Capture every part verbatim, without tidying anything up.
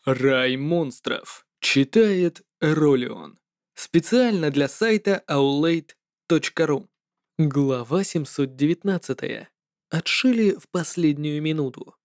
Рай монстров. Читает Ролион. Специально для сайта аулейт точка ру. Глава семьсот девятнадцать. Отшили в последнюю минуту.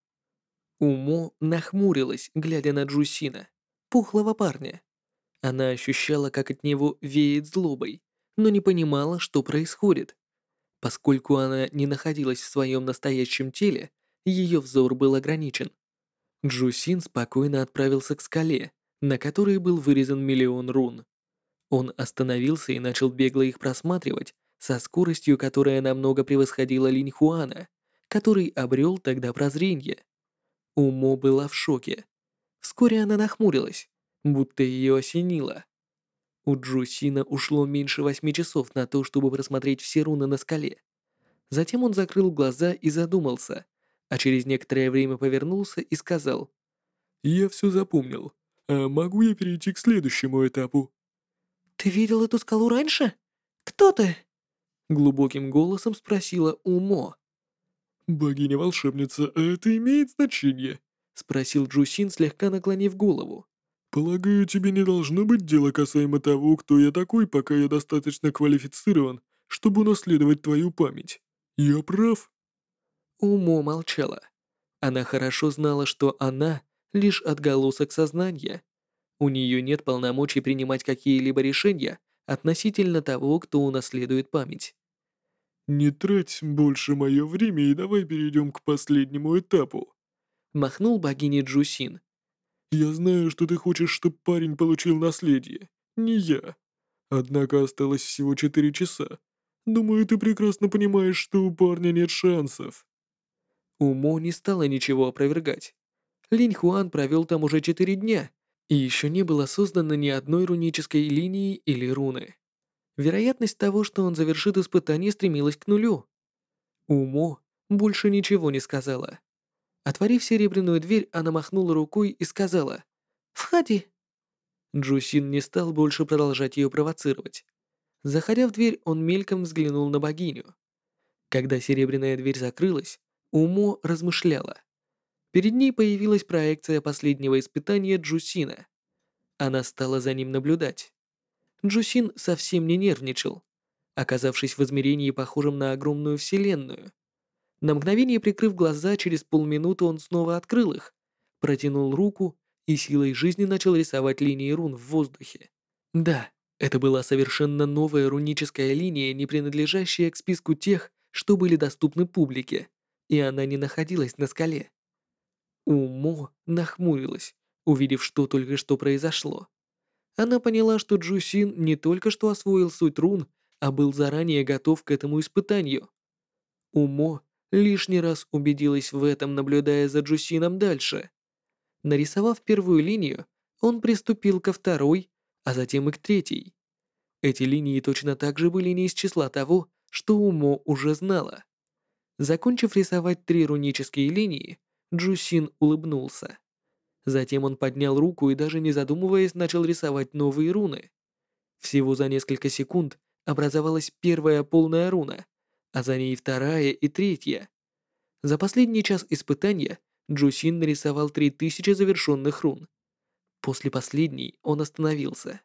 Умо нахмурилась, глядя на Джусина, пухлого парня. Она ощущала, как от него веет злобой, но не понимала, что происходит. Поскольку она не находилась в своем настоящем теле, ее взор был ограничен. Джусин спокойно отправился к скале, на которой был вырезан миллион рун. Он остановился и начал бегло их просматривать со скоростью, которая намного превосходила Линь Хуана, который обрел тогда прозрение. Умо была в шоке. Вскоре она нахмурилась, будто ее осенило. У Джусина ушло меньше восьми часов на то, чтобы просмотреть все руны на скале. Затем он закрыл глаза и задумался, а через некоторое время повернулся и сказал: «Я все запомнил. А могу я перейти к следующему этапу?» «Ты видел эту скалу раньше? Кто ты?» Глубоким голосом спросила Умо. «Богиня-волшебница, а это имеет значение?» Спросил Джусин, слегка наклонив голову. «Полагаю, тебе не должно быть дела касаемо того, кто я такой, пока я достаточно квалифицирован, чтобы унаследовать твою память. Я прав?» Умо молчала. Она хорошо знала, что она лишь отголосок сознания. У нее нет полномочий принимать какие-либо решения относительно того, кто унаследует память. «Не трать больше мое время и давай перейдем к последнему этапу. Махнул богине Джусин. Я знаю, что ты хочешь, чтобы парень получил наследие. Не я. Однако осталось всего четыре часа. Думаю, ты прекрасно понимаешь, что у парня нет шансов». Умо не стала ничего опровергать. Линь Хуан провел там уже четыре дня, и еще не было создано ни одной рунической линии или руны. Вероятность того, что он завершит испытание, стремилась к нулю. Умо больше ничего не сказала. Отворив серебряную дверь, она махнула рукой и сказала: «Входи». Джусин не стал больше продолжать ее провоцировать. Заходя в дверь, он мельком взглянул на богиню. Когда серебряная дверь закрылась, Умо размышляла. Перед ней появилась проекция последнего испытания Джусина. Она стала за ним наблюдать. Джусин совсем не нервничал, оказавшись в измерении, похожем на огромную вселенную. На мгновение прикрыв глаза, через полминуты он снова открыл их, протянул руку и силой жизни начал рисовать линии рун в воздухе. Да, это была совершенно новая руническая линия, не принадлежащая к списку тех, что были доступны публике, и она не находилась на скале. Умо нахмурилась, увидев, что только что произошло. Она поняла, что Джусин не только что освоил суть рун, а был заранее готов к этому испытанию. Умо лишний раз убедилась в этом, наблюдая за Джусином дальше. Нарисовав первую линию, он приступил ко второй, а затем и к третьей. Эти линии точно так же были не из числа того, что Умо уже знала. Закончив рисовать три рунические линии, Джусин улыбнулся. Затем он поднял руку и, даже не задумываясь, начал рисовать новые руны. Всего за несколько секунд образовалась первая полная руна, а за ней вторая и третья. За последний час испытания Джусин нарисовал три тысячи завершенных рун. После последней он остановился.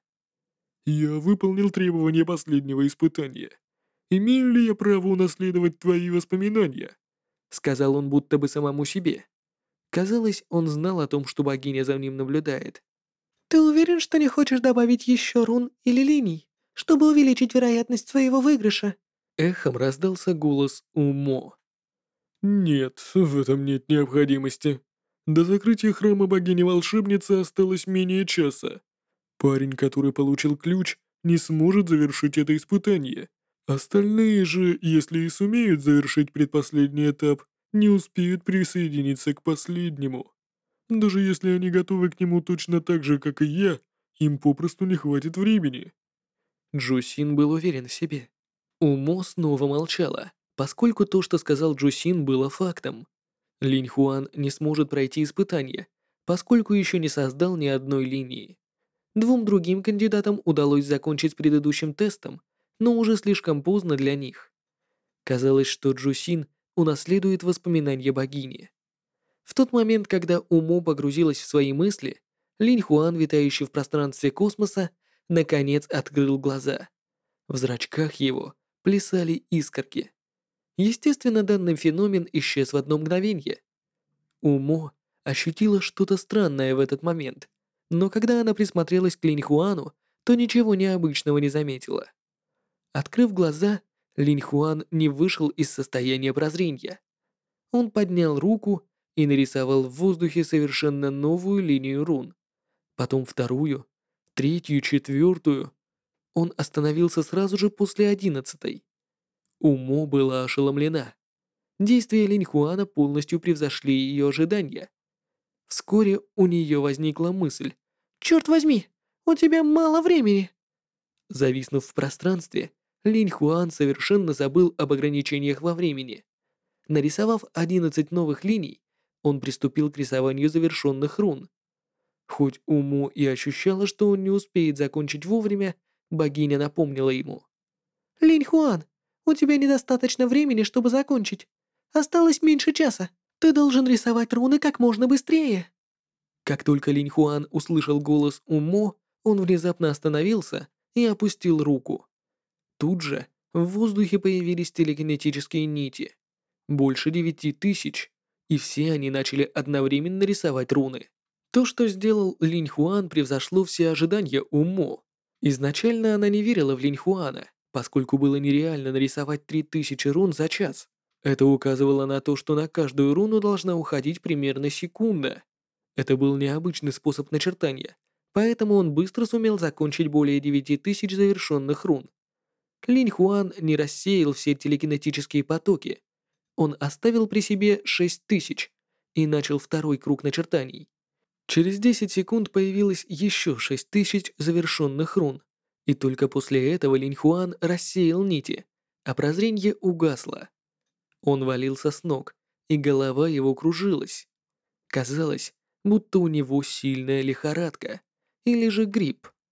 «Я выполнил требования последнего испытания. Имею ли я право унаследовать твои воспоминания?» Сказал он будто бы самому себе. Казалось, он знал о том, что богиня за ним наблюдает. «Ты уверен, что не хочешь добавить еще рун или линий, чтобы увеличить вероятность своего выигрыша?» Эхом раздался голос Умо. «Нет, в этом нет необходимости. До закрытия храма богини-волшебницы осталось менее часа. Парень, который получил ключ, не сможет завершить это испытание. Остальные же, если и сумеют завершить предпоследний этап, не успеют присоединиться к последнему. Даже если они готовы к нему точно так же, как и я, им попросту не хватит времени». Джусин был уверен в себе. Умо снова молчала, поскольку то, что сказал Джусин, было фактом. Линь Хуан не сможет пройти испытание, поскольку еще не создал ни одной линии. Двум другим кандидатам удалось закончить с предыдущим тестом, но уже слишком поздно для них. Казалось, что Джусин унаследует воспоминания богини. В тот момент, когда Умо погрузилась в свои мысли, Линь Хуан, витающий в пространстве космоса, наконец открыл глаза. В зрачках его плясали искорки. Естественно, данный феномен исчез в одно мгновение. Умо ощутила что-то странное в этот момент, но когда она присмотрелась к Линь Хуану, то ничего необычного не заметила. Открыв глаза, Линь Хуан не вышел из состояния прозрения. Он поднял руку и нарисовал в воздухе совершенно новую линию рун. Потом вторую, третью, четвертую. Он остановился сразу же после одиннадцатой. Умо была ошеломлена. Действия Линь Хуана полностью превзошли ее ожидания. Вскоре у нее возникла мысль. «Черт возьми, у тебя мало времени!» Зависнув в пространстве, Линь Хуан совершенно забыл об ограничениях во времени. Нарисовав одиннадцать новых линий, он приступил к рисованию завершенных рун. Хоть Уму и ощущала, что он не успеет закончить вовремя, богиня напомнила ему. «Линь Хуан, у тебя недостаточно времени, чтобы закончить. Осталось меньше часа. Ты должен рисовать руны как можно быстрее». Как только Линь Хуан услышал голос Умо, он внезапно остановился и опустил руку. Тут же в воздухе появились телекинетические нити. Больше девяти тысяч, и все они начали одновременно рисовать руны. То, что сделал Линь Хуан, превзошло все ожидания Умо. Изначально она не верила в Линь Хуана, поскольку было нереально нарисовать три тысячи рун за час. Это указывало на то, что на каждую руну должна уходить примерно секунда. Это был необычный способ начертания, поэтому он быстро сумел закончить более девяти тысяч завершенных рун. Линь Хуан не рассеял все телекинетические потоки. Он оставил при себе шесть тысяч и начал второй круг начертаний. Через десять секунд появилось еще шесть тысяч завершенных рун, и только после этого Линь Хуан рассеял нити, а прозрение угасло. Он валился с ног, и голова его кружилась. Казалось, будто у него сильная лихорадка или же грипп.